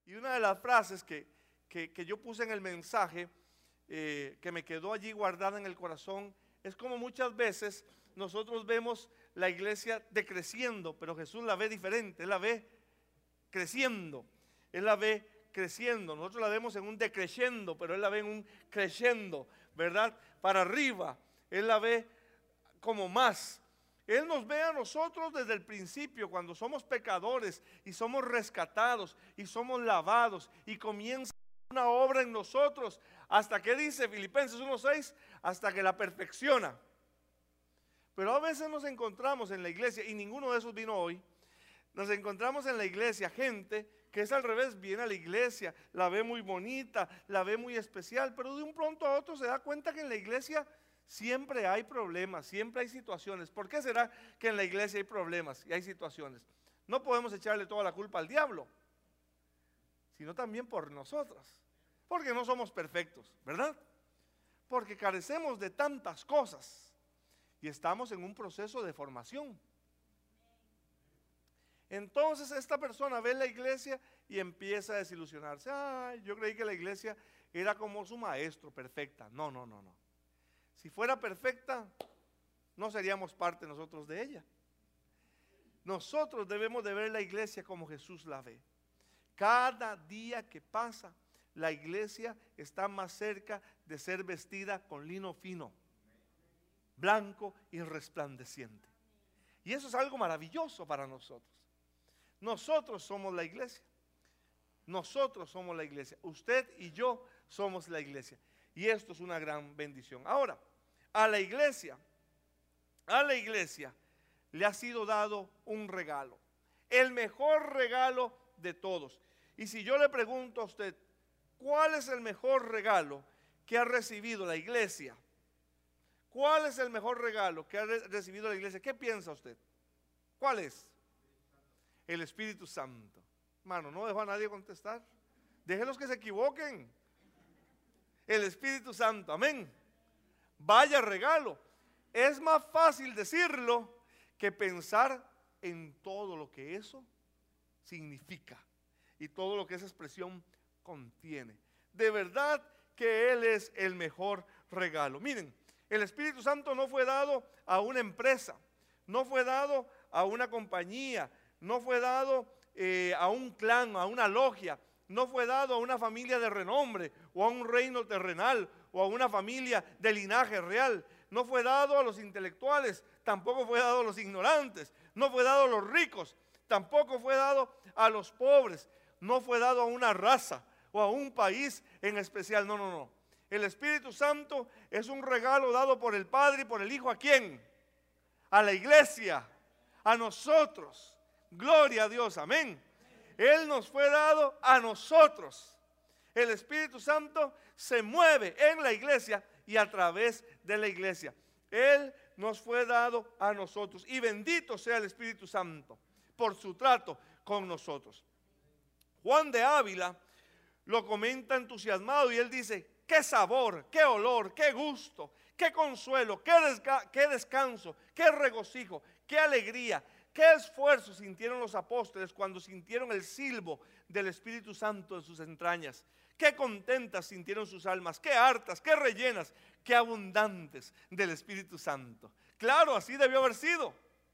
Y una de las frases que yo puse en el mensaje, que me quedó allí guardada en el corazón, es como muchas veces nosotros vemos la iglesia decreciendo, pero Jesús la ve diferente, Él la ve creciendo, Él la ve creciendo. Nosotros la vemos en un decreciendo, pero Él la ve en un creciendo, ¿verdad? Para arriba, Él la ve como más. Él nos ve a nosotros desde el principio, cuando somos pecadores y somos rescatados y somos lavados, y comienza una obra en nosotros, hasta que dice Filipenses 1:6, hasta que la perfecciona. Pero a veces nos encontramos en la iglesia, y ninguno de esos vino hoy, nos encontramos en la iglesia gente que es al revés, viene a la iglesia, la ve muy bonita, la ve muy especial, pero de un pronto a otro se da cuenta que en la iglesia siempre hay problemas, siempre hay situaciones. ¿Por qué será que en la iglesia hay problemas y hay situaciones? No podemos echarle toda la culpa al diablo, sino también por nosotros, porque no somos perfectos, ¿verdad? Porque carecemos de tantas cosas y estamos en un proceso de formación. Entonces esta persona ve la iglesia y empieza a desilusionarse. Ay, yo creí que la iglesia era como su maestro, perfecta. No, no, no, no. Si fuera perfecta, no seríamos parte nosotros de ella. Nosotros debemos de ver la iglesia como Jesús la ve. Cada día que pasa, la iglesia está más cerca de ser vestida con lino fino, blanco y resplandeciente. Y eso es algo maravilloso para nosotros. Nosotros somos la iglesia. Nosotros somos la iglesia. Usted y yo somos la iglesia. Y esto es una gran bendición. Ahora, a la iglesia le ha sido dado un regalo. El mejor regalo de todos. Y si yo le pregunto a usted, ¿cuál es el mejor regalo que ha recibido la iglesia? ¿Cuál es el mejor regalo que ha recibido la iglesia? ¿Qué piensa usted? ¿Cuál es? El Espíritu Santo. Hermano, no dejo a nadie contestar. Déjenlos que se equivoquen. El Espíritu Santo, amén. Vaya regalo. Es más fácil decirlo que pensar en todo lo que eso significa y todo lo que esa expresión contiene. De verdad que Él es el mejor regalo. Miren, el Espíritu Santo no fue dado a una empresa, no fue dado a una compañía, no fue dado a un clan, a una logia, no fue dado a una familia de renombre o a un reino terrenal o a una familia de linaje real. No fue dado a los intelectuales, tampoco fue dado a los ignorantes, no fue dado a los ricos, tampoco fue dado a los pobres, no fue dado a una raza o a un país en especial. No, no, no. El Espíritu Santo es un regalo dado por el Padre y por el Hijo. ¿A quién? A la iglesia, a nosotros. Gloria a Dios, amén. Él nos fue dado a nosotros. El Espíritu Santo se mueve en la iglesia y a través de la iglesia. Él nos fue dado a nosotros. Y bendito sea el Espíritu Santo por su trato con nosotros. Juan de Ávila lo comenta entusiasmado y él dice: qué sabor, qué olor, qué gusto, qué consuelo, qué descanso, qué regocijo, qué alegría, qué esfuerzo sintieron los apóstoles cuando sintieron el silbo del Espíritu Santo en sus entrañas. Qué contentas sintieron sus almas, qué hartas, qué rellenas, qué abundantes del Espíritu Santo. Claro, así debió haber sido.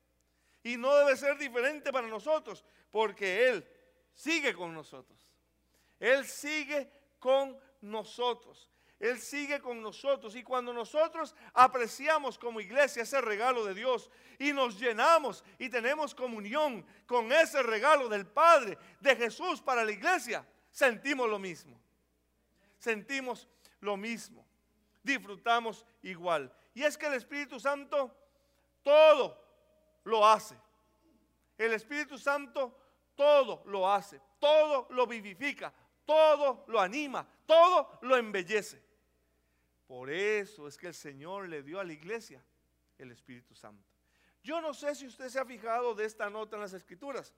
Y no debe ser diferente para nosotros, porque Él sigue con nosotros. Él sigue con nosotros. Él sigue con nosotros. Y cuando nosotros apreciamos como iglesia ese regalo de Dios y nos llenamos y tenemos comunión con ese regalo del Padre, de Jesús para la iglesia, sentimos lo mismo. Sentimos lo mismo. Disfrutamos igual. Y es que el Espíritu Santo todo lo hace. El Espíritu Santo todo lo hace. Todo lo vivifica. Todo lo anima. Todo lo embellece. Por eso es que el Señor le dio a la iglesia el Espíritu Santo. Yo no sé si usted se ha fijado de esta nota en las Escrituras.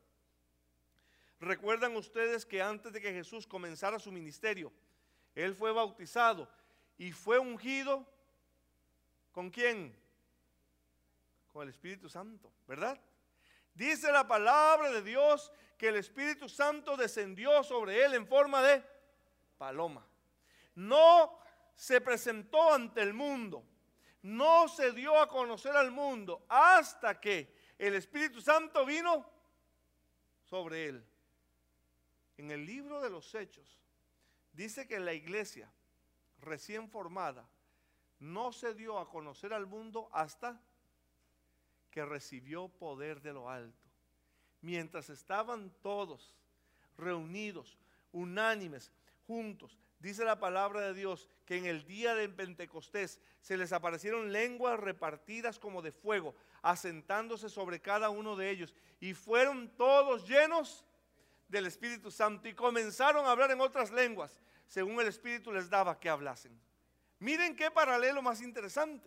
¿Recuerdan ustedes que antes de que Jesús comenzara su ministerio, Él fue bautizado y fue ungido? ¿Con quién? Con el Espíritu Santo, ¿verdad? Dice la palabra de Dios que el Espíritu Santo descendió sobre él en forma de paloma. No se presentó ante el mundo, no se dio a conocer al mundo hasta que el Espíritu Santo vino sobre él. En el libro de los Hechos dice que la iglesia recién formada no se dio a conocer al mundo hasta que recibió poder de lo alto. Mientras estaban todos reunidos, unánimes, juntos, dice la palabra de Dios que en el día de Pentecostés se les aparecieron lenguas repartidas como de fuego, asentándose sobre cada uno de ellos, y fueron todos llenos del Espíritu Santo y comenzaron a hablar en otras lenguas, según el Espíritu les daba que hablasen. Miren qué paralelo más interesante.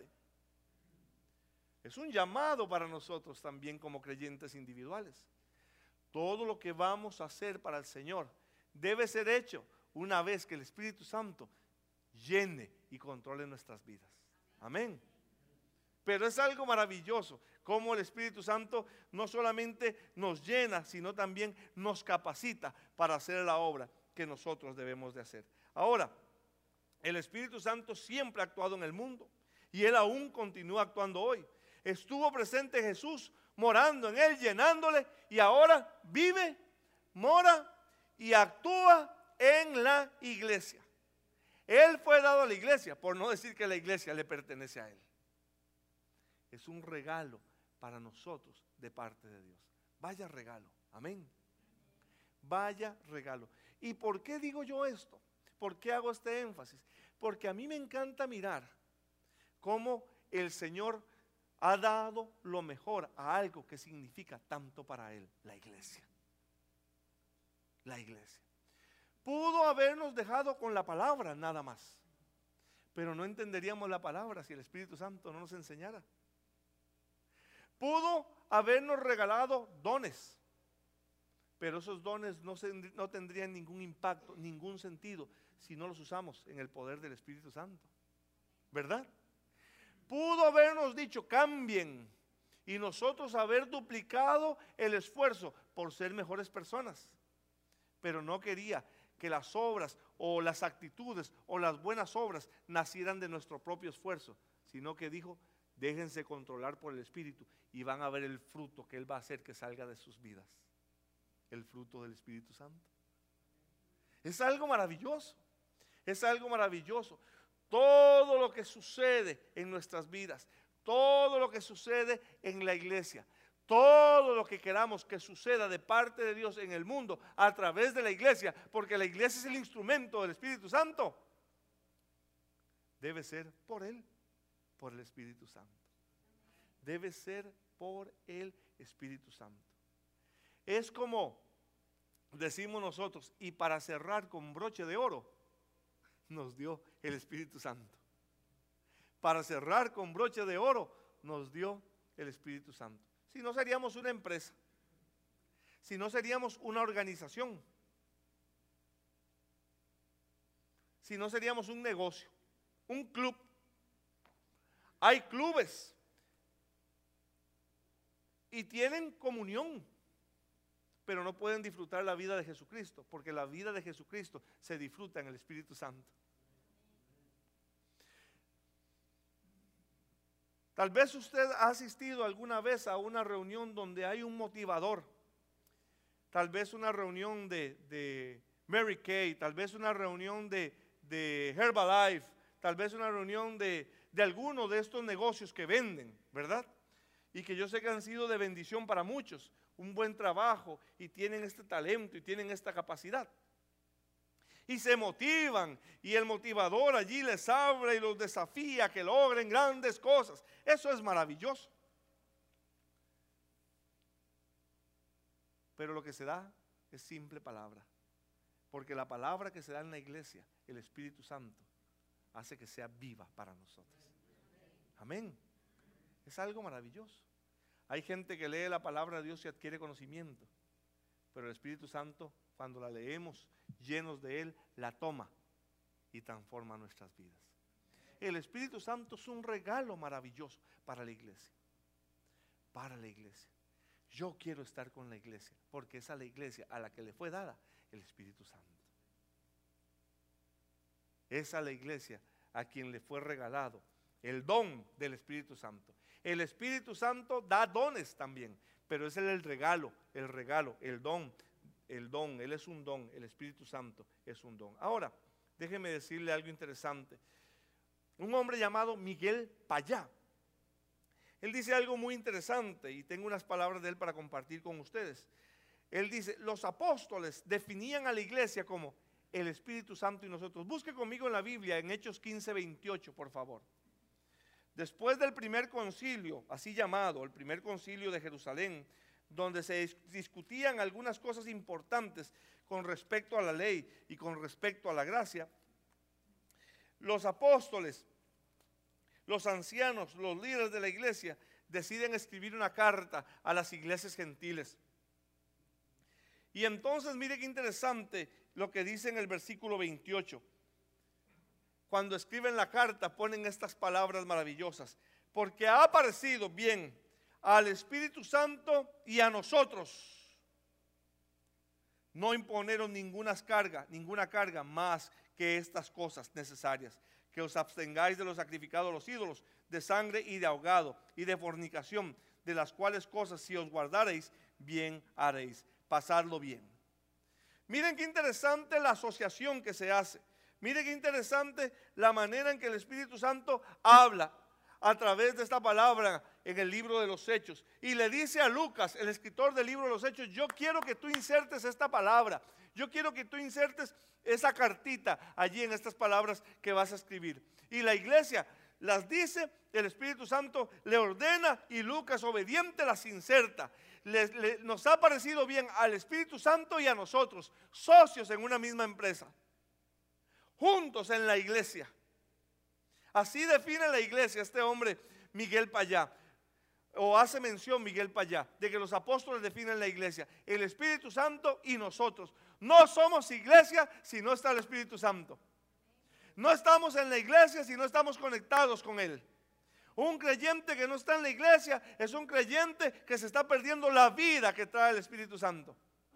Es un llamado para nosotros también como creyentes individuales. Todo lo que vamos a hacer para el Señor debe ser hecho una vez que el Espíritu Santo llene y controle nuestras vidas. Amén. Pero es algo maravilloso cómo el Espíritu Santo no solamente nos llena, sino también nos capacita para hacer la obra que nosotros debemos de hacer. Ahora, el Espíritu Santo siempre ha actuado en el mundo y Él aún continúa actuando hoy. Estuvo presente Jesús, morando en Él, llenándole, y ahora vive, mora y actúa en la iglesia. Él fue dado a la iglesia, por no decir que la iglesia le pertenece a Él. Es un regalo para nosotros de parte de Dios. Vaya regalo, amén. Vaya regalo. ¿Y por qué digo yo esto? ¿Por qué hago este énfasis? Porque a mí me encanta mirar cómo el Señor ha dado lo mejor a algo que significa tanto para Él, la iglesia. La iglesia. Pudo habernos dejado con la palabra nada más, pero no entenderíamos la palabra si el Espíritu Santo no nos enseñara. Pudo habernos regalado dones, pero esos dones no tendrían ningún impacto, ningún sentido si no los usamos en el poder del Espíritu Santo, ¿verdad? Pudo habernos dicho cambien y nosotros haber duplicado el esfuerzo por ser mejores personas, pero no quería que las obras o las actitudes o las buenas obras nacieran de nuestro propio esfuerzo, sino que dijo, déjense controlar por el Espíritu y van a ver el fruto que Él va a hacer que salga de sus vidas. El fruto del Espíritu Santo. Es algo maravilloso. Es algo maravilloso. Todo lo que sucede en nuestras vidas, todo lo que sucede en la iglesia, todo lo que queramos que suceda de parte de Dios en el mundo a través de la iglesia, porque la iglesia es el instrumento del Espíritu Santo, debe ser por Él, por el Espíritu Santo. Debe ser por el Espíritu Santo. Es como decimos nosotros, y para cerrar con broche de oro, nos dio el Espíritu Santo. Para cerrar con broche de oro, nos dio el Espíritu Santo. Si no seríamos una empresa, si no seríamos una organización, si no seríamos un negocio, un club. Hay clubes y tienen comunión, pero no pueden disfrutar la vida de Jesucristo, porque la vida de Jesucristo se disfruta en el Espíritu Santo. Tal vez usted ha asistido alguna vez a una reunión donde hay un motivador, tal vez una reunión de Mary Kay, tal vez una reunión de Herbalife, tal vez una reunión de alguno de estos negocios que venden, ¿verdad? Y que yo sé que han sido de bendición para muchos, un buen trabajo y tienen este talento y tienen esta capacidad. Y se motivan y el motivador allí les habla y los desafía a que logren grandes cosas. Eso es maravilloso. Pero lo que se da es simple palabra. Porque la palabra que se da en la iglesia, el Espíritu Santo, hace que sea viva para nosotros. Amén. Es algo maravilloso. Hay gente que lee la palabra de Dios y adquiere conocimiento. Pero el Espíritu Santo, cuando la leemos llenos de Él, la toma y transforma nuestras vidas. El Espíritu Santo es un regalo maravilloso para la iglesia. Para la iglesia. Yo quiero estar con la iglesia, porque es a la iglesia a la que le fue dada el Espíritu Santo. Es a la iglesia a quien le fue regalado el don del Espíritu Santo. El Espíritu Santo da dones también, pero ese es el regalo, el don. Él es un don, el Espíritu Santo es un don. Ahora, déjeme decirle algo interesante. Un hombre llamado Miguel Payá, él dice algo muy interesante y tengo unas palabras de él para compartir con ustedes. Él dice, los apóstoles definían a la iglesia como el Espíritu Santo y nosotros. Busque conmigo en la Biblia, en Hechos 15:28, por favor. Después del primer concilio, así llamado, el primer concilio de Jerusalén, donde se discutían algunas cosas importantes con respecto a la ley y con respecto a la gracia, los apóstoles, los ancianos, los líderes de la iglesia deciden escribir una carta a las iglesias gentiles. Y entonces mire qué interesante lo que dice en el versículo 28. Cuando escriben la carta ponen estas palabras maravillosas. Porque ha parecido bien al Espíritu Santo y a nosotros no imponeron ninguna carga más que estas cosas necesarias, que os abstengáis de los sacrificados a los ídolos, de sangre y de ahogado y de fornicación, de las cuales cosas si os guardareis, bien haréis. Pasadlo bien. Miren qué interesante la asociación que se hace. Miren qué interesante la manera en que el Espíritu Santo habla a través de esta palabra en el libro de los Hechos. Y le dice a Lucas, el escritor del libro de los Hechos, yo quiero que tú insertes esta palabra. Yo quiero que tú insertes esa cartita allí en estas palabras que vas a escribir. Y la iglesia las dice, el Espíritu Santo le ordena y Lucas obediente las inserta. Nos ha parecido bien al Espíritu Santo y a nosotros, socios en una misma empresa, juntos en la iglesia. Así define la iglesia este hombre Miguel Payá, o hace mención Miguel Payá, de que los apóstoles definen la iglesia, el Espíritu Santo y nosotros. No somos iglesia si no está el Espíritu Santo. No estamos en la iglesia si no estamos conectados con Él. Un creyente que no está en la iglesia es un creyente que se está perdiendo la vida que trae el Espíritu Santo.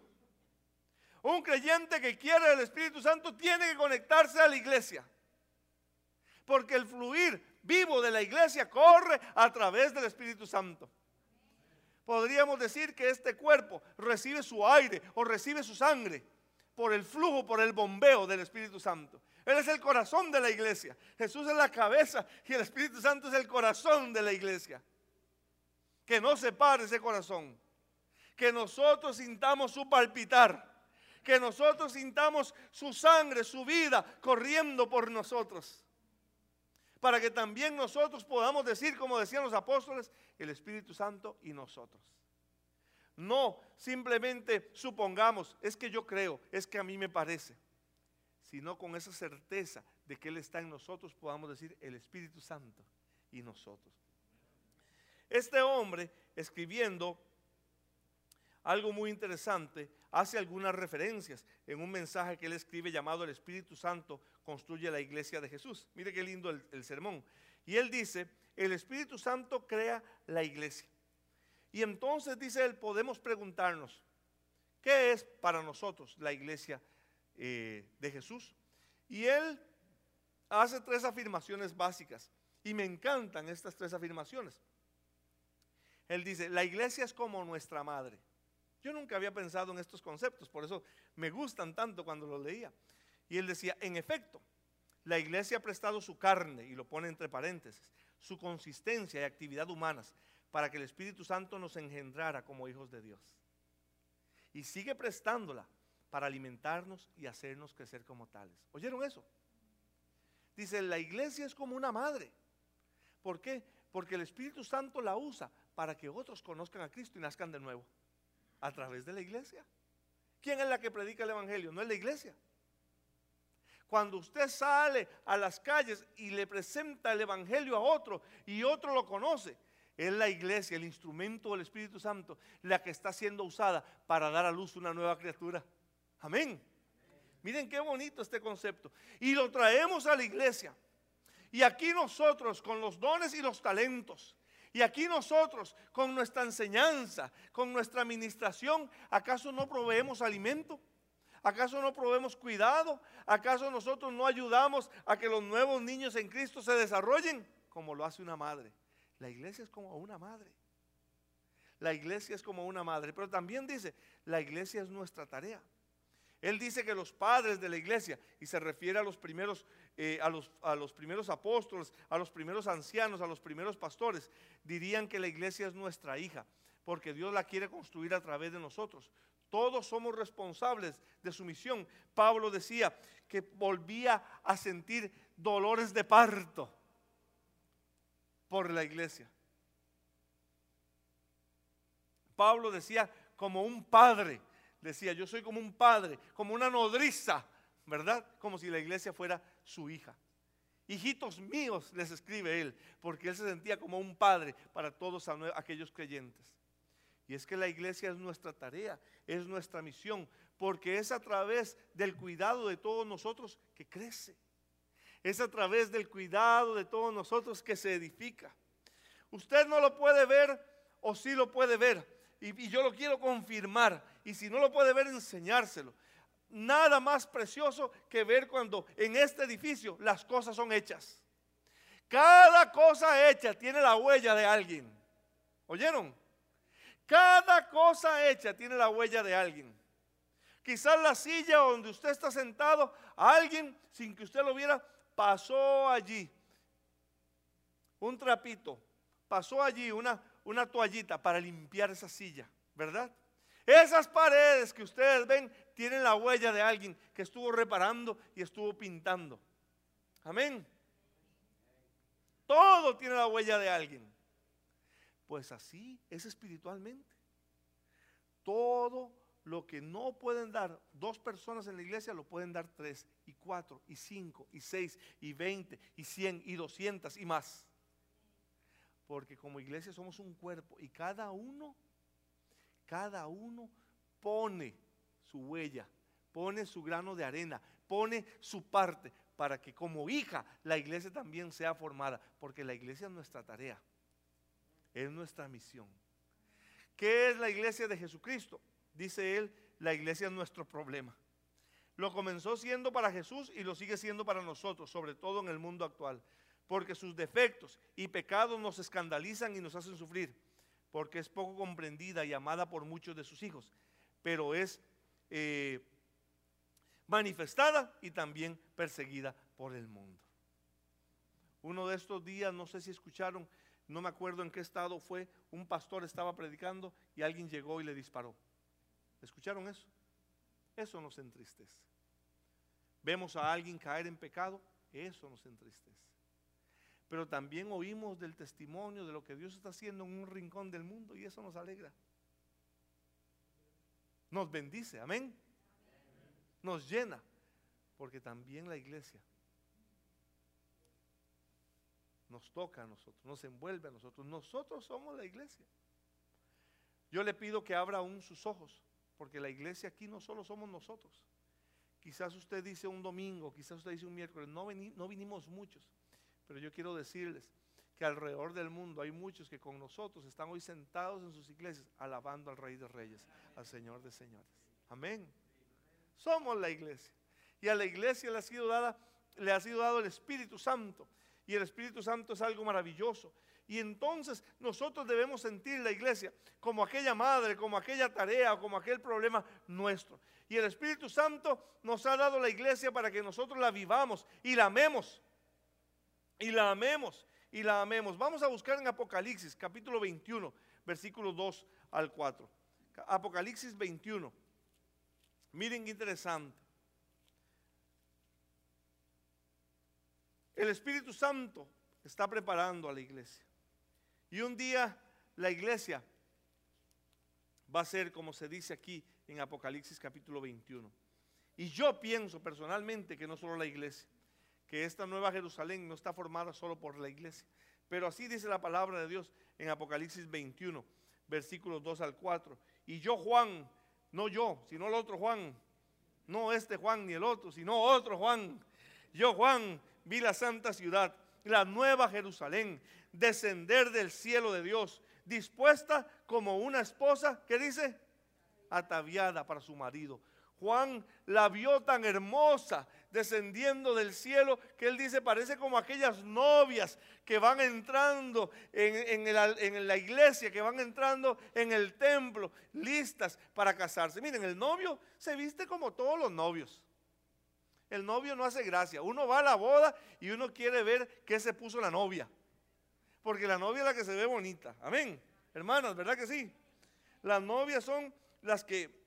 Un creyente que quiere el Espíritu Santo tiene que conectarse a la iglesia. Porque el fluir vivo de la iglesia corre a través del Espíritu Santo. Podríamos decir que este cuerpo recibe su aire o recibe su sangre por el flujo, por el bombeo del Espíritu Santo. Él es el corazón de la iglesia. Jesús es la cabeza y el Espíritu Santo es el corazón de la iglesia. Que no se pare ese corazón. Que nosotros sintamos su palpitar. Que nosotros sintamos su sangre, su vida corriendo por nosotros. Para que también nosotros podamos decir, como decían los apóstoles, el Espíritu Santo y nosotros. No simplemente supongamos, es que yo creo, es que a mí me parece. Sino con esa certeza de que Él está en nosotros, podamos decir el Espíritu Santo y nosotros. Este hombre, escribiendo algo muy interesante, hace algunas referencias en un mensaje que él escribe llamado El Espíritu Santo construye la iglesia de Jesús. Mire qué lindo el sermón. Y él dice, el Espíritu Santo crea la iglesia. Y entonces dice él, podemos preguntarnos, ¿qué es para nosotros la iglesia de Jesús? Y él hace tres afirmaciones básicas y me encantan estas tres afirmaciones. Él dice, la iglesia es como nuestra madre. Yo nunca había pensado en estos conceptos, por eso me gustan tanto cuando los leía. Y él decía, en efecto, la iglesia ha prestado su carne, y lo pone entre paréntesis, su consistencia y actividad humanas para que el Espíritu Santo nos engendrara como hijos de Dios. Y sigue prestándola para alimentarnos y hacernos crecer como tales. ¿Oyeron eso? Dice, la iglesia es como una madre. ¿Por qué? Porque el Espíritu Santo la usa para que otros conozcan a Cristo y nazcan de nuevo. A través de la iglesia. ¿Quién es la que predica el evangelio? No es la iglesia. Cuando usted sale a las calles y le presenta el evangelio a otro y otro lo conoce, es la iglesia, el instrumento del Espíritu Santo, la que está siendo usada para dar a luz una nueva criatura. Amén. Miren qué bonito este concepto. Y lo traemos a la iglesia. Y aquí nosotros con los dones y los talentos Y aquí nosotros, con nuestra enseñanza, con nuestra administración, ¿acaso no proveemos alimento? ¿Acaso no proveemos cuidado? ¿Acaso nosotros no ayudamos a que los nuevos niños en Cristo se desarrollen? Como lo hace una madre. La iglesia es como una madre. La iglesia es como una madre. Pero también dice, la iglesia es nuestra tarea. Él dice que los padres de la iglesia, y se refiere a los primeros, a los primeros apóstoles, a los primeros ancianos, a los primeros pastores, dirían que la iglesia es nuestra hija, porque Dios la quiere construir a través de nosotros. Todos somos responsables de su misión. Pablo decía que volvía a sentir dolores de parto por la iglesia. Pablo decía como un padre. Decía, yo soy como un padre, como una nodriza, ¿verdad? Como si la iglesia fuera su hija. Hijitos míos, les escribe él, porque él se sentía como un padre para todos aquellos creyentes. Y es que la iglesia es nuestra tarea, es nuestra misión, porque es a través del cuidado de todos nosotros que crece. Es a través del cuidado de todos nosotros que se edifica. Usted no lo puede ver o sí lo puede ver. Y yo lo quiero confirmar. Y si no lo puede ver, enseñárselo. Nada más precioso que ver cuando en este edificio las cosas son hechas. Cada cosa hecha tiene la huella de alguien. ¿Oyeron? Cada cosa hecha tiene la huella de alguien. Quizás la silla donde usted está sentado, alguien, sin que usted lo viera, pasó allí un trapito, pasó allí una toallita para limpiar esa silla, ¿verdad? Esas paredes que ustedes ven tienen la huella de alguien que estuvo reparando y estuvo pintando. Amén. Todo tiene la huella de alguien. Pues así es espiritualmente. Todo lo que no pueden dar 2 personas en la iglesia, lo pueden dar 3, y 4, y 5, y 6, y 20, y 100, y 200, y más. Porque como iglesia somos un cuerpo y cada uno pone su huella, pone su grano de arena, pone su parte para que como hija la iglesia también sea formada. Porque la iglesia es nuestra tarea, es nuestra misión. ¿Qué es la iglesia de Jesucristo? Dice él, la iglesia es nuestro problema. Lo comenzó siendo para Jesús y lo sigue siendo para nosotros, sobre todo en el mundo actual. Porque sus defectos y pecados nos escandalizan y nos hacen sufrir, porque es poco comprendida y amada por muchos de sus hijos, pero es manifestada y también perseguida por el mundo. Uno de estos días, no sé si escucharon, no me acuerdo en qué estado fue, un pastor estaba predicando y alguien llegó y le disparó. ¿Escucharon eso? Eso nos entristece. Vemos a alguien caer en pecado, eso nos entristece. Pero también oímos del testimonio de lo que Dios está haciendo en un rincón del mundo y eso nos alegra. Nos bendice, amén. Nos llena, porque también la iglesia nos toca a nosotros, nos envuelve a nosotros. Nosotros somos la iglesia. Yo le pido que abra aún sus ojos, porque la iglesia aquí no solo somos nosotros. Quizás usted dice un domingo, quizás usted dice un miércoles, no vinimos muchos. Pero yo quiero decirles que alrededor del mundo hay muchos que con nosotros están hoy sentados en sus iglesias alabando al Rey de Reyes, al Señor de Señores. Amén. Somos la iglesia. Y a la iglesia le ha sido dado el Espíritu Santo. Y el Espíritu Santo es algo maravilloso. Y entonces nosotros debemos sentir la iglesia como aquella madre, como aquella tarea, como aquel problema nuestro. Y el Espíritu Santo nos ha dado la iglesia para que nosotros la vivamos y la amemos. Y la amemos, y la amemos. Vamos a buscar en Apocalipsis, capítulo 21, versículos 2 al 4. Apocalipsis 21. Miren qué interesante. El Espíritu Santo está preparando a la iglesia. Y un día la iglesia va a ser como se dice aquí en Apocalipsis capítulo 21. Y yo pienso personalmente que no solo la iglesia, que esta nueva Jerusalén no está formada solo por la iglesia, pero así dice la palabra de Dios en Apocalipsis 21, versículos 2 al 4. Y yo Juan, no yo, sino el otro Juan, no este Juan ni el otro, sino otro Juan. Yo Juan vi la santa ciudad, la nueva Jerusalén, descender del cielo de Dios, dispuesta como una esposa, ¿qué dice? Ataviada para su marido. Juan la vio tan hermosa descendiendo del cielo que él dice parece como aquellas novias que van entrando en la iglesia, que van entrando en el templo, listas para casarse. Miren, el novio se viste como todos los novios. El novio no hace gracia. Uno va a la boda y uno quiere ver qué se puso la novia, porque la novia es la que se ve bonita. Amén, hermanas, ¿verdad que sí? Las novias son las que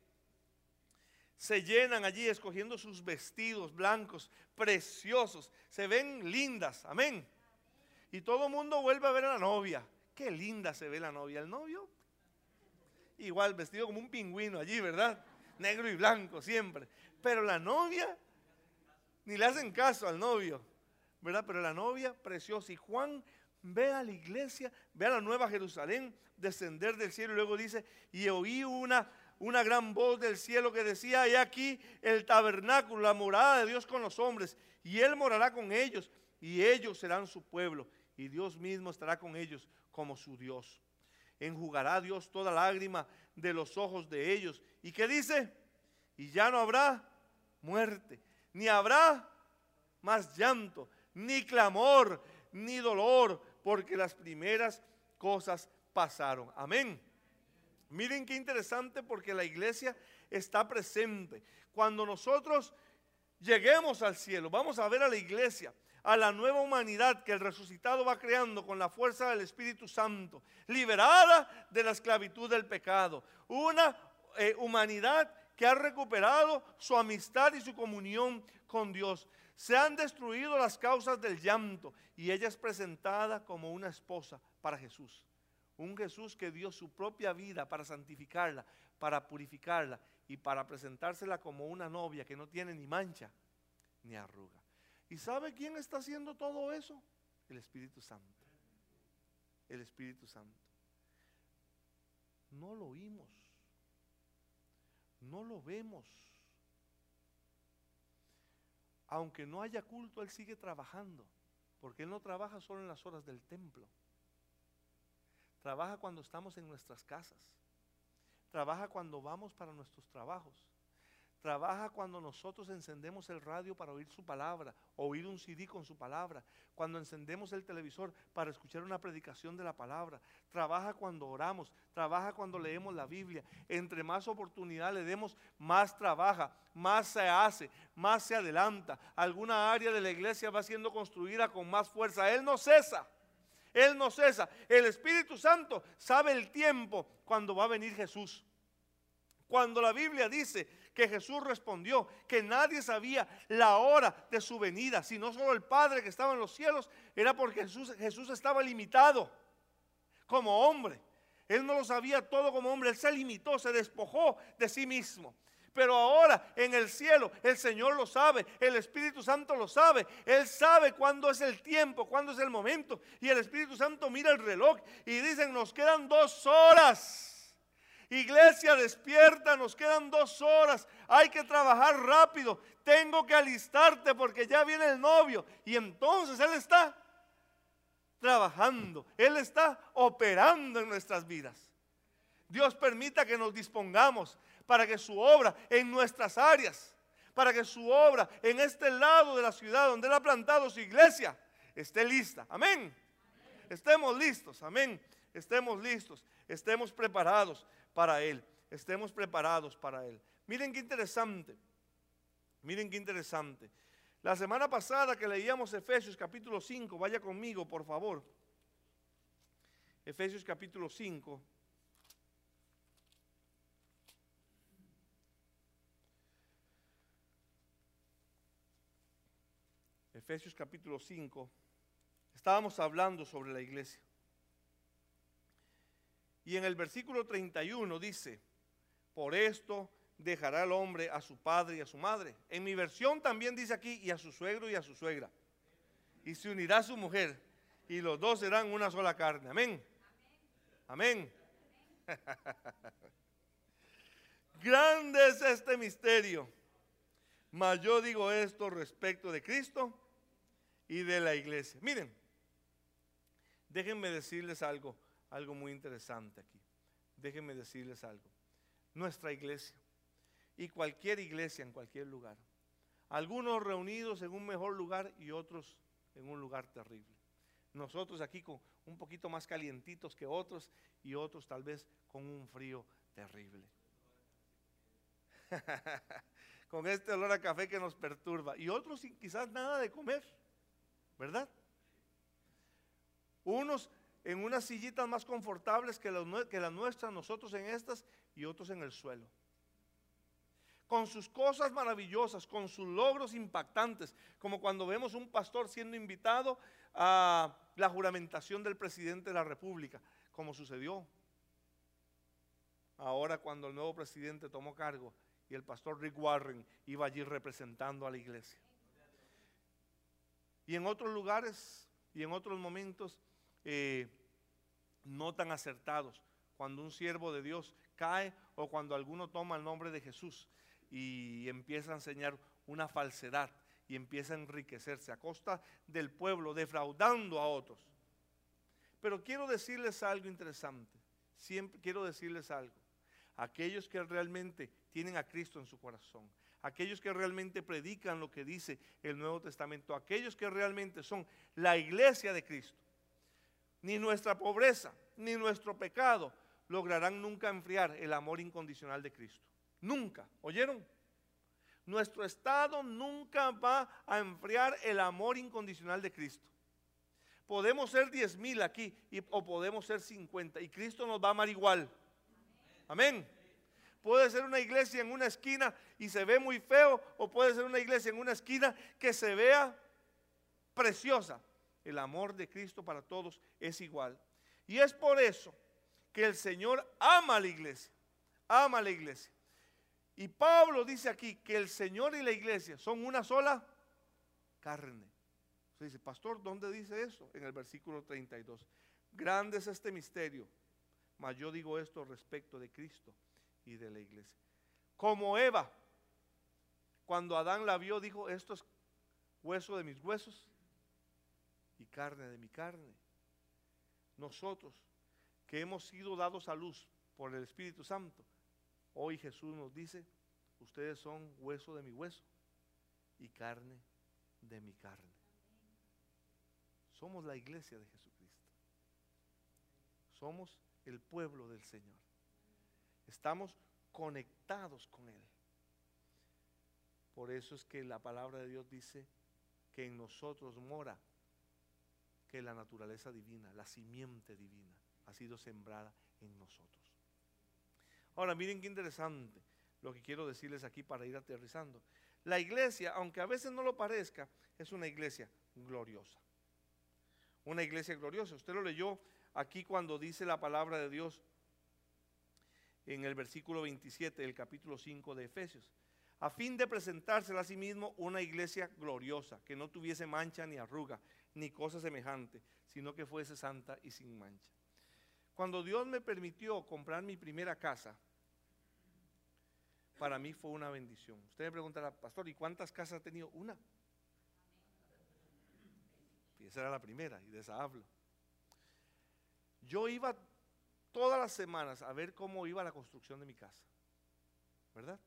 se llenan allí escogiendo sus vestidos blancos, preciosos, se ven lindas, amén. Y todo el mundo vuelve a ver a la novia. Qué linda se ve la novia. El novio, igual, vestido como un pingüino allí, ¿verdad? Negro y blanco siempre. Pero la novia, ni le hacen caso al novio, ¿verdad? Pero la novia, preciosa. Y Juan ve a la iglesia, ve a la Nueva Jerusalén descender del cielo y luego dice, y oí una gran voz del cielo que decía, he aquí el tabernáculo, la morada de Dios con los hombres, y Él morará con ellos, y ellos serán su pueblo, y Dios mismo estará con ellos como su Dios. Enjugará Dios toda lágrima de los ojos de ellos. ¿Y qué dice? Y ya no habrá muerte, ni habrá más llanto, ni clamor, ni dolor, porque las primeras cosas pasaron. Amén. Miren qué interesante, porque la iglesia está presente. Cuando nosotros lleguemos al cielo, vamos a ver a la iglesia, a la nueva humanidad que el resucitado va creando con la fuerza del Espíritu Santo, liberada de la esclavitud del pecado. Una humanidad que ha recuperado su amistad y su comunión con Dios. Se han destruido las causas del llanto y ella es presentada como una esposa para Jesús. Un Jesús que dio su propia vida para santificarla, para purificarla y para presentársela como una novia que no tiene ni mancha ni arruga. ¿Y sabe quién está haciendo todo eso? El Espíritu Santo. El Espíritu Santo. No lo oímos, no lo vemos. Aunque no haya culto, Él sigue trabajando, porque Él no trabaja solo en las horas del templo. Trabaja cuando estamos en nuestras casas. Trabaja cuando vamos para nuestros trabajos. Trabaja cuando nosotros encendemos el radio para oír su palabra, oír un CD con su palabra. Cuando encendemos el televisor para escuchar una predicación de la palabra. Trabaja cuando oramos. Trabaja cuando leemos la Biblia. Entre más oportunidad le demos, más trabaja, más se hace, más se adelanta. Alguna área de la iglesia va siendo construida con más fuerza. Él no cesa. Él no cesa. El Espíritu Santo sabe el tiempo cuando va a venir Jesús. Cuando la Biblia dice que Jesús respondió que nadie sabía la hora de su venida, sino solo el Padre que estaba en los cielos, era porque Jesús estaba limitado como hombre. Él no lo sabía todo como hombre. Él se limitó, se despojó de sí mismo. Pero ahora en el cielo el Señor lo sabe, el Espíritu Santo lo sabe. Él sabe cuándo es el tiempo, cuándo es el momento. Y el Espíritu Santo mira el reloj y dicen, nos quedan 2 horas. Iglesia, despierta, nos quedan 2 horas. Hay que trabajar rápido. Tengo que alistarte porque ya viene el novio. Y entonces Él está trabajando. Él está operando en nuestras vidas. Dios permita que nos dispongamos para que su obra en nuestras áreas, para que su obra en este lado de la ciudad donde Él ha plantado su iglesia, esté lista. Amén. Estemos listos. Amén. Estemos listos. Estemos preparados para Él. Estemos preparados para Él. Miren qué interesante. Miren qué interesante. La semana pasada que leíamos Efesios capítulo 5, vaya conmigo por favor. Efesios capítulo 5. Efesios capítulo 5, estábamos hablando sobre la iglesia. Y en el versículo 31 dice, por esto dejará el hombre a su padre y a su madre. En mi versión también dice aquí, y a su suegro y a su suegra. Y se unirá a su mujer, y los dos serán una sola carne. Amén. Amén. Grande es este misterio. Mas yo digo esto respecto de Cristo y de la iglesia. Miren, Déjenme decirles algo muy interesante aquí. Déjenme decirles algo. Nuestra iglesia y cualquier iglesia en cualquier lugar, algunos reunidos en un mejor lugar y otros en un lugar terrible. Nosotros aquí con un poquito más calientitos que otros y otros tal vez con un frío terrible. Con este olor a café que nos perturba y otros sin quizás nada de comer, ¿verdad? Unos en unas sillitas más confortables que las nuestras, nosotros en estas y otros en el suelo. Con sus cosas maravillosas, con sus logros impactantes, como cuando vemos un pastor siendo invitado a la juramentación del presidente de la República, como sucedió ahora cuando el nuevo presidente tomó cargo y el pastor Rick Warren iba allí representando a la iglesia. Y en otros lugares y en otros momentos no tan acertados, cuando un siervo de Dios cae o cuando alguno toma el nombre de Jesús y empieza a enseñar una falsedad y empieza a enriquecerse a costa del pueblo, defraudando a otros. Pero quiero decirles algo interesante, siempre quiero decirles algo. Aquellos que realmente tienen a Cristo en su corazón, aquellos que realmente predican lo que dice el Nuevo Testamento, aquellos que realmente son la iglesia de Cristo, ni nuestra pobreza, ni nuestro pecado lograrán nunca enfriar el amor incondicional de Cristo. Nunca, ¿oyeron? Nuestro estado nunca va a enfriar el amor incondicional de Cristo. Podemos ser 10,000 aquí o podemos ser 50 y Cristo nos va a amar igual. Amén. Puede ser una iglesia en una esquina y se ve muy feo, o puede ser una iglesia en una esquina que se vea preciosa. El amor de Cristo para todos es igual. Y es por eso que el Señor ama a la iglesia. Ama a la iglesia. Y Pablo dice aquí que el Señor y la iglesia son una sola carne. Usted dice, pastor, ¿dónde dice eso? En el versículo 32. Grande es este misterio, mas yo digo esto respecto de Cristo y de la iglesia. Como Eva, cuando Adán la vio, dijo, esto es hueso de mis huesos y carne de mi carne. Nosotros que hemos sido dados a luz por el Espíritu Santo, hoy Jesús nos dice, ustedes son hueso de mi hueso y carne de mi carne. Somos la iglesia de Jesucristo. Somos el pueblo del Señor. Estamos conectados con Él. Por eso es que la palabra de Dios dice que en nosotros mora, que la naturaleza divina, la simiente divina, ha sido sembrada en nosotros. Ahora miren qué interesante lo que quiero decirles aquí para ir aterrizando. La iglesia, aunque a veces no lo parezca, es una iglesia gloriosa. Una iglesia gloriosa. Usted lo leyó aquí cuando dice la palabra de Dios en el versículo 27 del capítulo 5 de Efesios. A fin de presentársela a sí mismo una iglesia gloriosa, que no tuviese mancha ni arruga, ni cosa semejante, sino que fuese santa y sin mancha. Cuando Dios me permitió comprar mi primera casa, para mí fue una bendición. Usted me preguntará, pastor, ¿y cuántas casas ha tenido? Una. Y esa era la primera, y de esa hablo. Yo iba todas las semanas a ver cómo iba la construcción de mi casa, ¿verdad?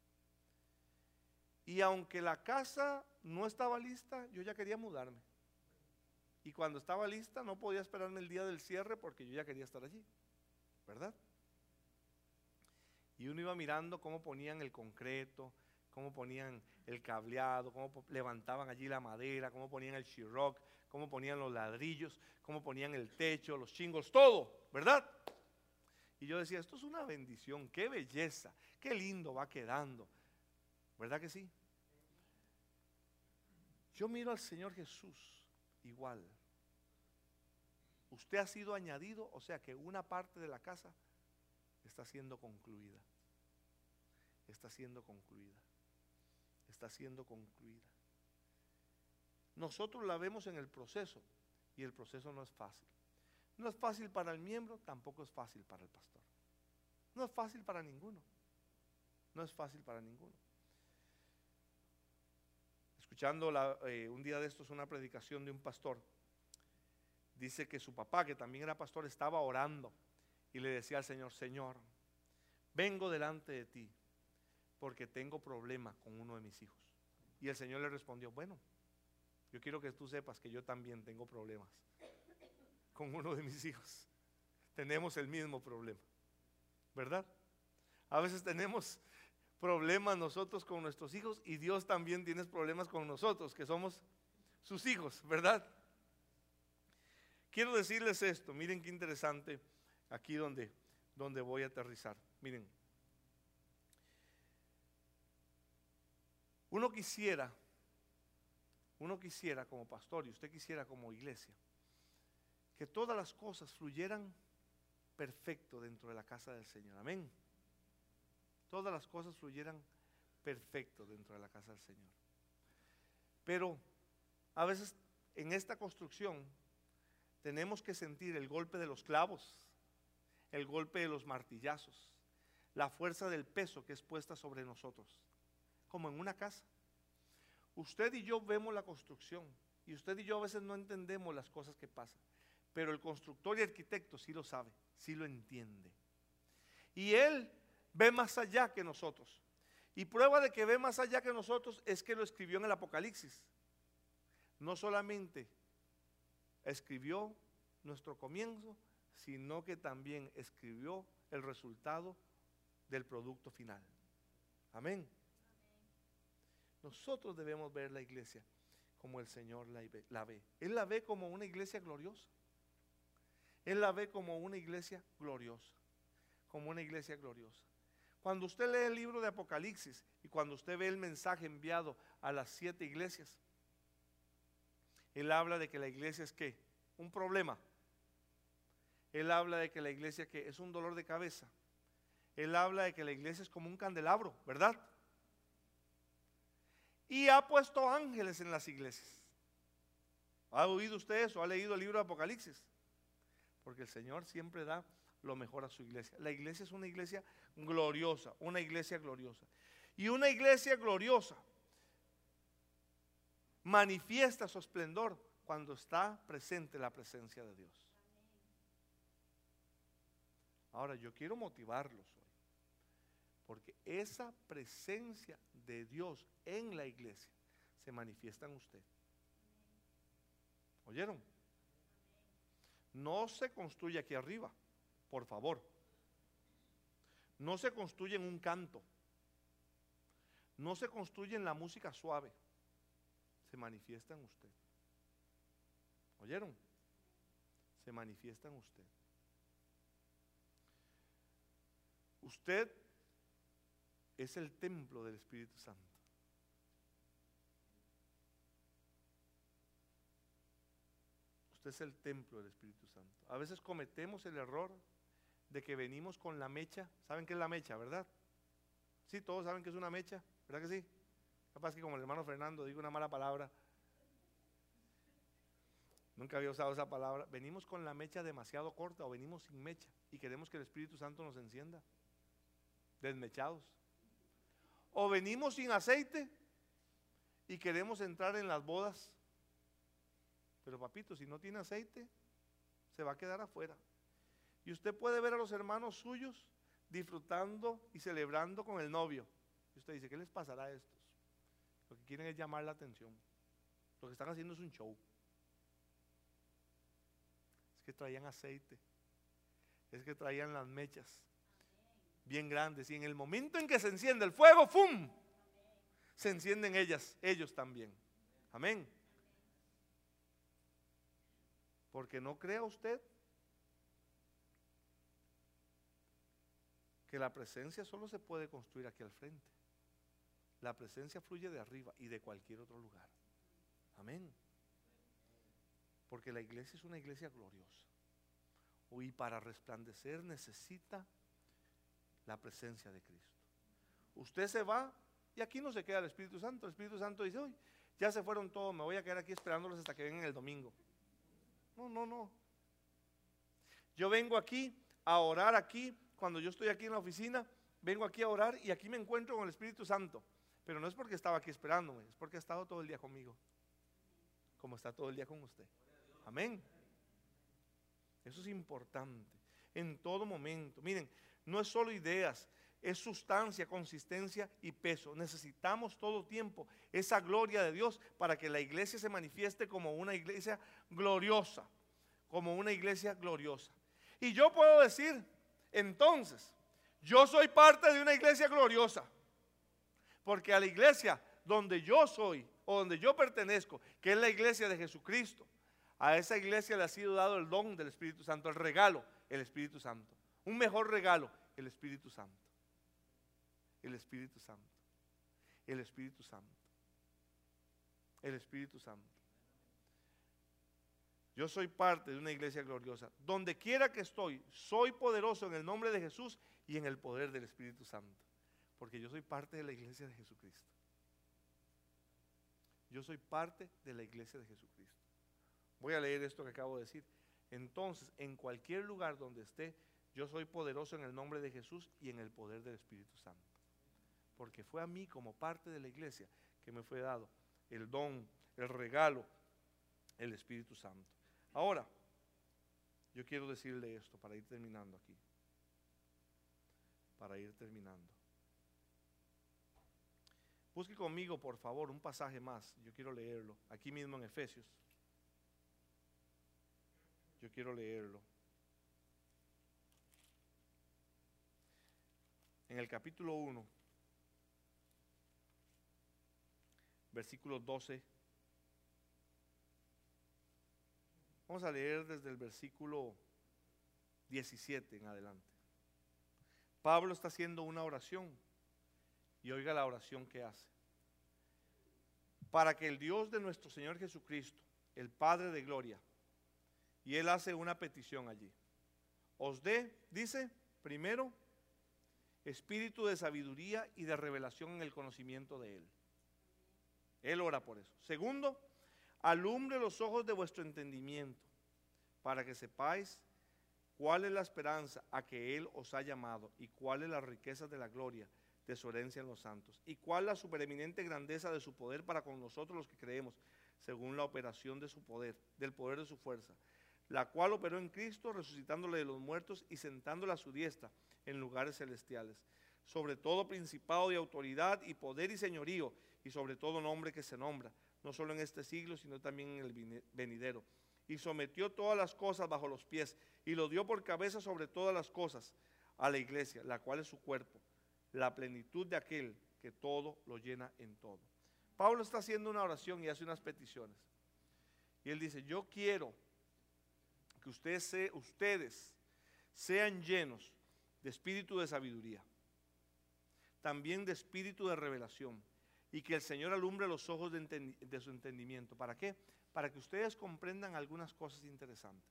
Y aunque la casa no estaba lista, yo ya quería mudarme. Y cuando estaba lista no podía esperarme el día del cierre porque yo ya quería estar allí, ¿verdad? Y uno iba mirando cómo ponían el concreto, cómo ponían el cableado, cómo levantaban allí la madera, cómo ponían el sheetrock, cómo ponían los ladrillos, cómo ponían el techo, los shingles, todo, ¿verdad? Y yo decía, esto es una bendición, qué belleza, qué lindo va quedando, ¿verdad que sí? Yo miro al Señor Jesús igual. Usted ha sido añadido, o sea que una parte de la casa está siendo concluida. Está siendo concluida. Está siendo concluida. Nosotros la vemos en el proceso y el proceso no es fácil. No es fácil para el miembro, tampoco es fácil para el pastor. No es fácil para ninguno. No es fácil para ninguno. Escuchando un día de estos una predicación de un pastor, dice que su papá, que también era pastor, estaba orando y le decía al Señor: Señor, vengo delante de ti porque tengo problema con uno de mis hijos. Y el Señor le respondió: bueno, yo quiero que tú sepas que yo también tengo problemas con uno de mis hijos. Tenemos el mismo problema, ¿verdad? A veces tenemos problemas nosotros con nuestros hijos y Dios también tiene problemas con nosotros, que somos sus hijos, ¿verdad? Quiero decirles esto, miren qué interesante aquí donde voy a aterrizar. Miren, uno quisiera como pastor, y usted quisiera como iglesia, que todas las cosas fluyeran perfecto dentro de la casa del Señor. Amén. Todas las cosas fluyeran perfecto dentro de la casa del Señor. Pero a veces en esta construcción tenemos que sentir el golpe de los clavos, el golpe de los martillazos, la fuerza del peso que es puesta sobre nosotros, como en una casa. Usted y yo vemos la construcción y usted y yo a veces no entendemos las cosas que pasan, pero el constructor y arquitecto sí lo sabe, sí lo entiende. Y él ve más allá que nosotros. Y prueba de que ve más allá que nosotros es que lo escribió en el Apocalipsis. No solamente escribió nuestro comienzo, sino que también escribió el resultado del producto final. Amén. Nosotros debemos ver la iglesia como el Señor la ve. Él la ve como una iglesia gloriosa. Él la ve como una iglesia gloriosa. Como una iglesia gloriosa. Cuando usted lee el libro de Apocalipsis y cuando usted ve el mensaje enviado a las 7 iglesias, él habla de que la iglesia es ¿qué? Un problema. Él habla de que la iglesia ¿qué? Es un dolor de cabeza. Él habla de que la iglesia es como un candelabro, ¿verdad? Y ha puesto ángeles en las iglesias. ¿Ha oído usted eso? ¿Ha leído el libro de Apocalipsis? Porque el Señor siempre da lo mejor a su iglesia. La iglesia es una iglesia gloriosa, una iglesia gloriosa. Y una iglesia gloriosa manifiesta su esplendor cuando está presente la presencia de Dios. Ahora yo quiero motivarlos hoy, porque esa presencia de Dios en la iglesia se manifiesta en usted. ¿Oyeron? No se construye aquí arriba, por favor. No se construye en un canto. No se construye en la música suave. Se manifiesta en usted. ¿Oyeron? Se manifiesta en usted. Usted es el templo del Espíritu Santo. Usted es el templo del Espíritu Santo. A veces cometemos el error de que venimos con la mecha. ¿Saben qué es la mecha, verdad? Sí, todos saben que es una mecha, ¿verdad que sí? Capaz que como el hermano Fernando digo una mala palabra. Nunca había usado esa palabra. Venimos con la mecha demasiado corta o venimos sin mecha y queremos que el Espíritu Santo nos encienda. Desmechados. O venimos sin aceite y queremos entrar en las bodas. Pero papito, si no tiene aceite, se va a quedar afuera. Y usted puede ver a los hermanos suyos disfrutando y celebrando con el novio. Y usted dice, ¿qué les pasará a estos? Lo que quieren es llamar la atención. Lo que están haciendo es un show. Es que traían aceite. Es que traían las mechas bien grandes. Y en el momento en que se enciende el fuego, ¡fum!, se encienden ellos también. Amén. Porque no crea usted que la presencia solo se puede construir aquí al frente. La presencia fluye de arriba y de cualquier otro lugar. Amén. Porque la iglesia es una iglesia gloriosa. Y para resplandecer necesita la presencia de Cristo. Usted se va y aquí no se queda el Espíritu Santo. El Espíritu Santo dice, hoy ya se fueron todos, me voy a quedar aquí esperándolos hasta que vengan el domingo. No. Yo vengo aquí a orar aquí. Cuando yo estoy aquí en la oficina, vengo aquí a orar y aquí me encuentro con el Espíritu Santo. Pero no es porque estaba aquí esperándome, es porque ha estado todo el día conmigo, como está todo el día con usted. Amén. Eso es importante. En todo momento. Miren, no es solo ideas, es sustancia, consistencia y peso. Necesitamos todo tiempo esa gloria de Dios para que la iglesia se manifieste como una iglesia gloriosa. Como una iglesia gloriosa. Y yo puedo decir, entonces, yo soy parte de una iglesia gloriosa. Porque a la iglesia donde yo soy o donde yo pertenezco, que es la iglesia de Jesucristo, a esa iglesia le ha sido dado el don del Espíritu Santo, el regalo, el Espíritu Santo. Un mejor regalo, el Espíritu Santo. El Espíritu Santo. El Espíritu Santo. El Espíritu Santo. Yo soy parte de una iglesia gloriosa. Donde quiera que estoy, soy poderoso en el nombre de Jesús y en el poder del Espíritu Santo. Porque yo soy parte de la iglesia de Jesucristo. Yo soy parte de la iglesia de Jesucristo. Voy a leer esto que acabo de decir. Entonces, en cualquier lugar donde esté, yo soy poderoso en el nombre de Jesús y en el poder del Espíritu Santo. Porque fue a mí como parte de la iglesia que me fue dado el don, el regalo, el Espíritu Santo. Ahora, yo quiero decirle esto para ir terminando aquí. Para ir terminando. Busque conmigo, por favor, un pasaje más. Yo quiero leerlo. Aquí mismo en Efesios. Yo quiero leerlo. En el capítulo 1, versículo 12. Vamos a leer desde el versículo 17 en adelante. Pablo está haciendo una oración y oiga la oración que hace. Para que el Dios de nuestro Señor Jesucristo, el Padre de gloria, y él hace una petición allí, os dé, dice, primero, espíritu de sabiduría y de revelación en el conocimiento de él. Él ora por eso. Segundo, alumbre los ojos de vuestro entendimiento, para que sepáis cuál es la esperanza a que Él os ha llamado y cuál es la riqueza de la gloria de su herencia en los santos y cuál la supereminente grandeza de su poder para con nosotros los que creemos, según la operación de su poder, del poder de su fuerza, la cual operó en Cristo, resucitándole de los muertos y sentándole a su diestra en lugares celestiales, sobre todo principado y autoridad y poder y señorío, y sobre todo nombre que se nombra, no solo en este siglo, sino también en el venidero. Y sometió todas las cosas bajo los pies, y lo dio por cabeza sobre todas las cosas a la iglesia, la cual es su cuerpo, la plenitud de aquel que todo lo llena en todo. Pablo está haciendo una oración y hace unas peticiones. Y él dice, yo quiero que ustedes sean llenos de espíritu de sabiduría, también de espíritu de revelación, y que el Señor alumbre los ojos de su entendimiento. ¿Para qué? Para que ustedes comprendan algunas cosas interesantes.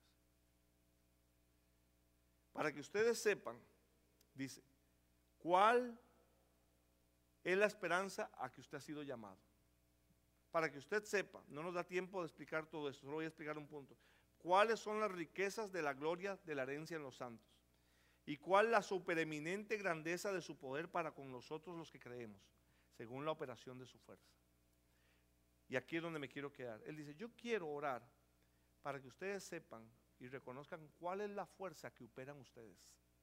Para que ustedes sepan, dice, cuál es la esperanza a que usted ha sido llamado. Para que usted sepa, no nos da tiempo de explicar todo esto, solo voy a explicar un punto. ¿Cuáles son las riquezas de la gloria de la herencia en los santos? ¿Y cuál la supereminente grandeza de su poder para con nosotros los que creemos, según la operación de su fuerza? Y aquí es donde me quiero quedar. Él dice, yo quiero orar para que ustedes sepan y reconozcan cuál es la fuerza que operan ustedes.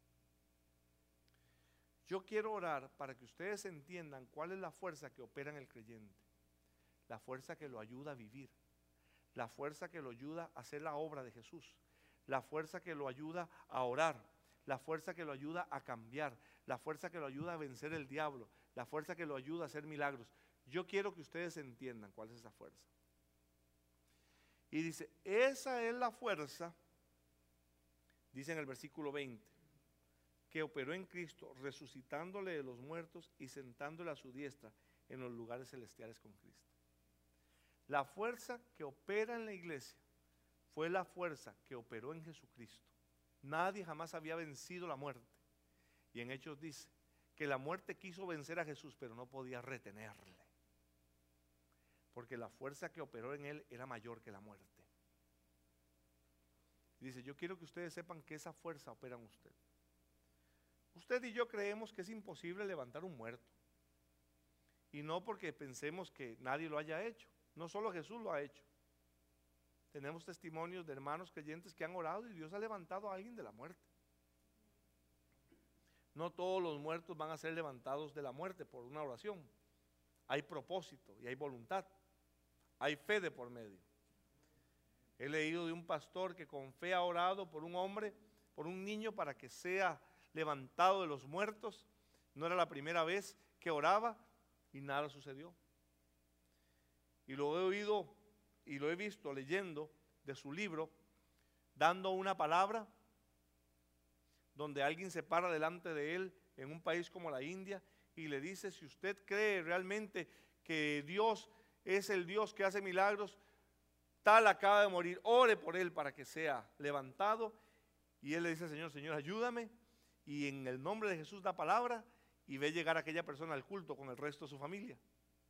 Yo quiero orar para que ustedes entiendan cuál es la fuerza que opera en el creyente. La fuerza que lo ayuda a vivir. La fuerza que lo ayuda a hacer la obra de Jesús. La fuerza que lo ayuda a orar. La fuerza que lo ayuda a cambiar. La fuerza que lo ayuda a vencer el diablo. La fuerza que lo ayuda a hacer milagros. Yo quiero que ustedes entiendan cuál es esa fuerza. Y dice, esa es la fuerza, dice en el versículo 20, que operó en Cristo, resucitándole de los muertos y sentándole a su diestra en los lugares celestiales con Cristo. La fuerza que opera en la iglesia fue la fuerza que operó en Jesucristo. Nadie jamás había vencido la muerte. Y en Hechos dice que la muerte quiso vencer a Jesús, pero no podía retenerle. Porque la fuerza que operó en él era mayor que la muerte. Dice, yo quiero que ustedes sepan que esa fuerza opera en usted. Usted y yo creemos que es imposible levantar un muerto. Y no porque pensemos que nadie lo haya hecho. No solo Jesús lo ha hecho. Tenemos testimonios de hermanos creyentes que han orado y Dios ha levantado a alguien de la muerte. No todos los muertos van a ser levantados de la muerte por una oración. Hay propósito y hay voluntad. Hay fe de por medio. He leído de un pastor que con fe ha orado por un hombre, por un niño, para que sea levantado de los muertos. No era la primera vez que oraba y nada sucedió. Y lo he oído y lo he visto leyendo de su libro, dando una palabra donde alguien se para delante de él en un país como la India y le dice: si usted cree realmente que Dios es el Dios que hace milagros, tal acaba de morir, ore por él para que sea levantado. Y él le dice: Señor, Señor, ayúdame. Y en el nombre de Jesús da palabra y ve llegar a aquella persona al culto con el resto de su familia.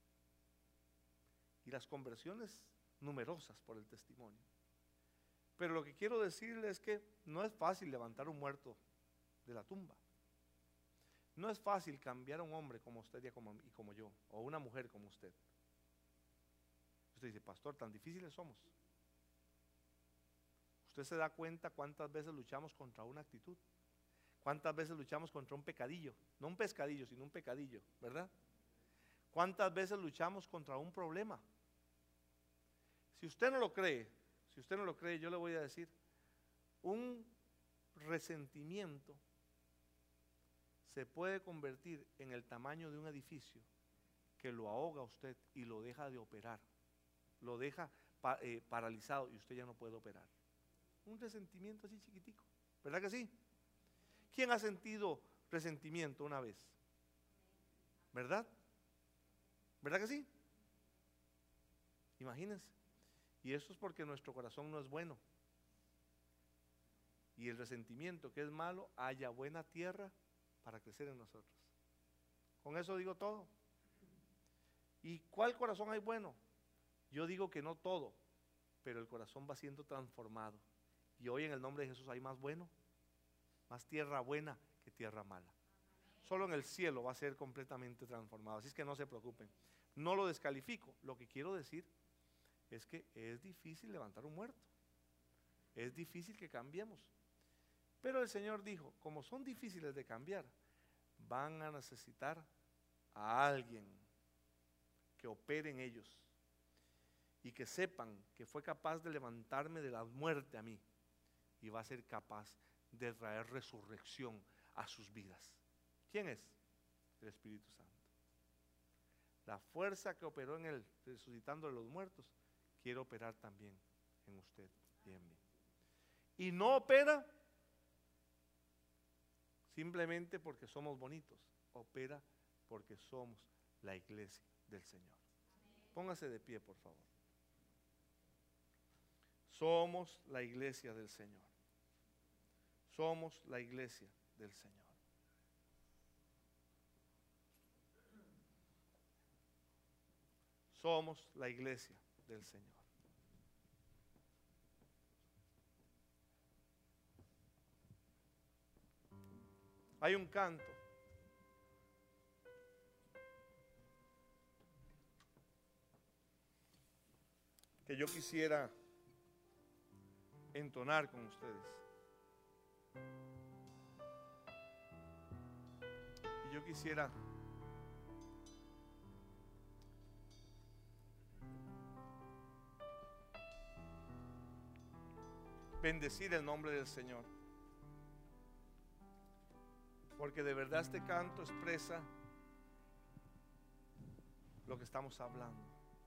Y las conversiones numerosas por el testimonio. Pero lo que quiero decirle es que no es fácil levantar un muerto de la tumba. No es fácil cambiar a un hombre como usted y como yo, o una mujer como usted. Usted dice: pastor, tan difíciles somos. Usted se da cuenta cuántas veces luchamos contra una actitud, cuántas veces luchamos contra un pecadillo, no un pescadillo, sino un pecadillo, ¿verdad? Cuántas veces luchamos contra un problema. Si usted no lo cree, yo le voy a decir: un resentimiento se puede convertir en el tamaño de un edificio que lo ahoga a usted y lo deja de operar, lo deja paralizado y usted ya no puede operar. Un resentimiento así chiquitico, ¿verdad que sí? ¿Quién ha sentido resentimiento una vez? ¿Verdad? ¿Verdad que sí? Imagínense. Y eso es porque nuestro corazón no es bueno. Y el resentimiento, que es malo, haya buena tierra para crecer en nosotros. Con eso digo todo. ¿Y cuál corazón hay bueno? Yo digo que no todo, pero el corazón va siendo transformado. Y hoy en el nombre de Jesús hay más bueno, más tierra buena que tierra mala. Solo en el cielo va a ser completamente transformado. Así es que no se preocupen. No lo descalifico. Lo que quiero decir es que es difícil levantar un muerto. Es difícil que cambiemos. Pero el Señor dijo: como son difíciles de cambiar, van a necesitar a alguien que opere en ellos y que sepan que fue capaz de levantarme de la muerte a mí y va a ser capaz de traer resurrección a sus vidas. ¿Quién es? El Espíritu Santo. La fuerza que operó en él, resucitando de los muertos, quiere operar también en usted y en mí. Y no opera simplemente porque somos bonitos, opera porque somos la iglesia del Señor. Póngase de pie, por favor. Somos la iglesia del Señor. Somos la iglesia del Señor. Somos la iglesia del Señor. Hay un canto que yo quisiera entonar con ustedes. Y yo quisiera bendecir el nombre del Señor, porque de verdad este canto expresa lo que estamos hablando.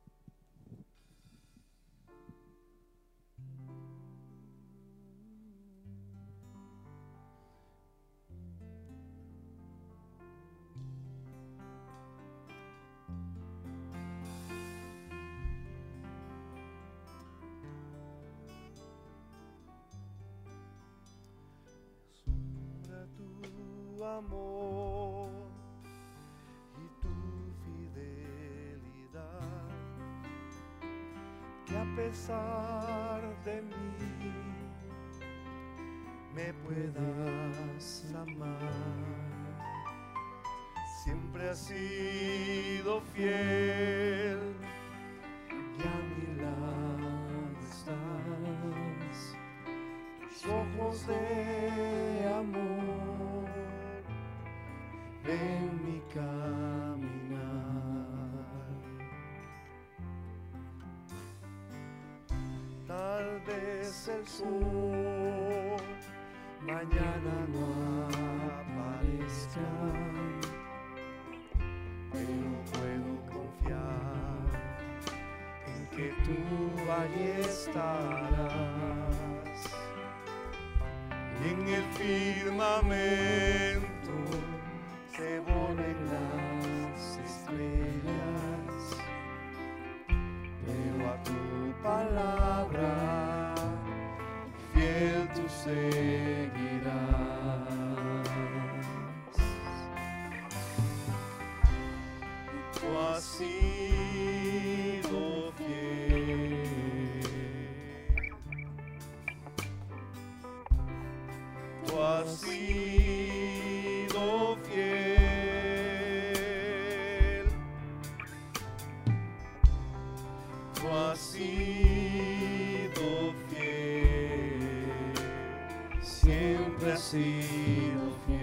Amor y tu fidelidad, que a pesar de mí me puedas amar. Siempre has sido fiel y a mi lado estás. tal vez el sol mañana no aparezca, pero puedo confiar en que tú allí estarás. Y en el firmamento se ponen las estrellas, pero a tu palabra fiel tú seguirás. Tú has sido fiel, tú has sido fiel, tú has sido fiel, siempre has sido fiel.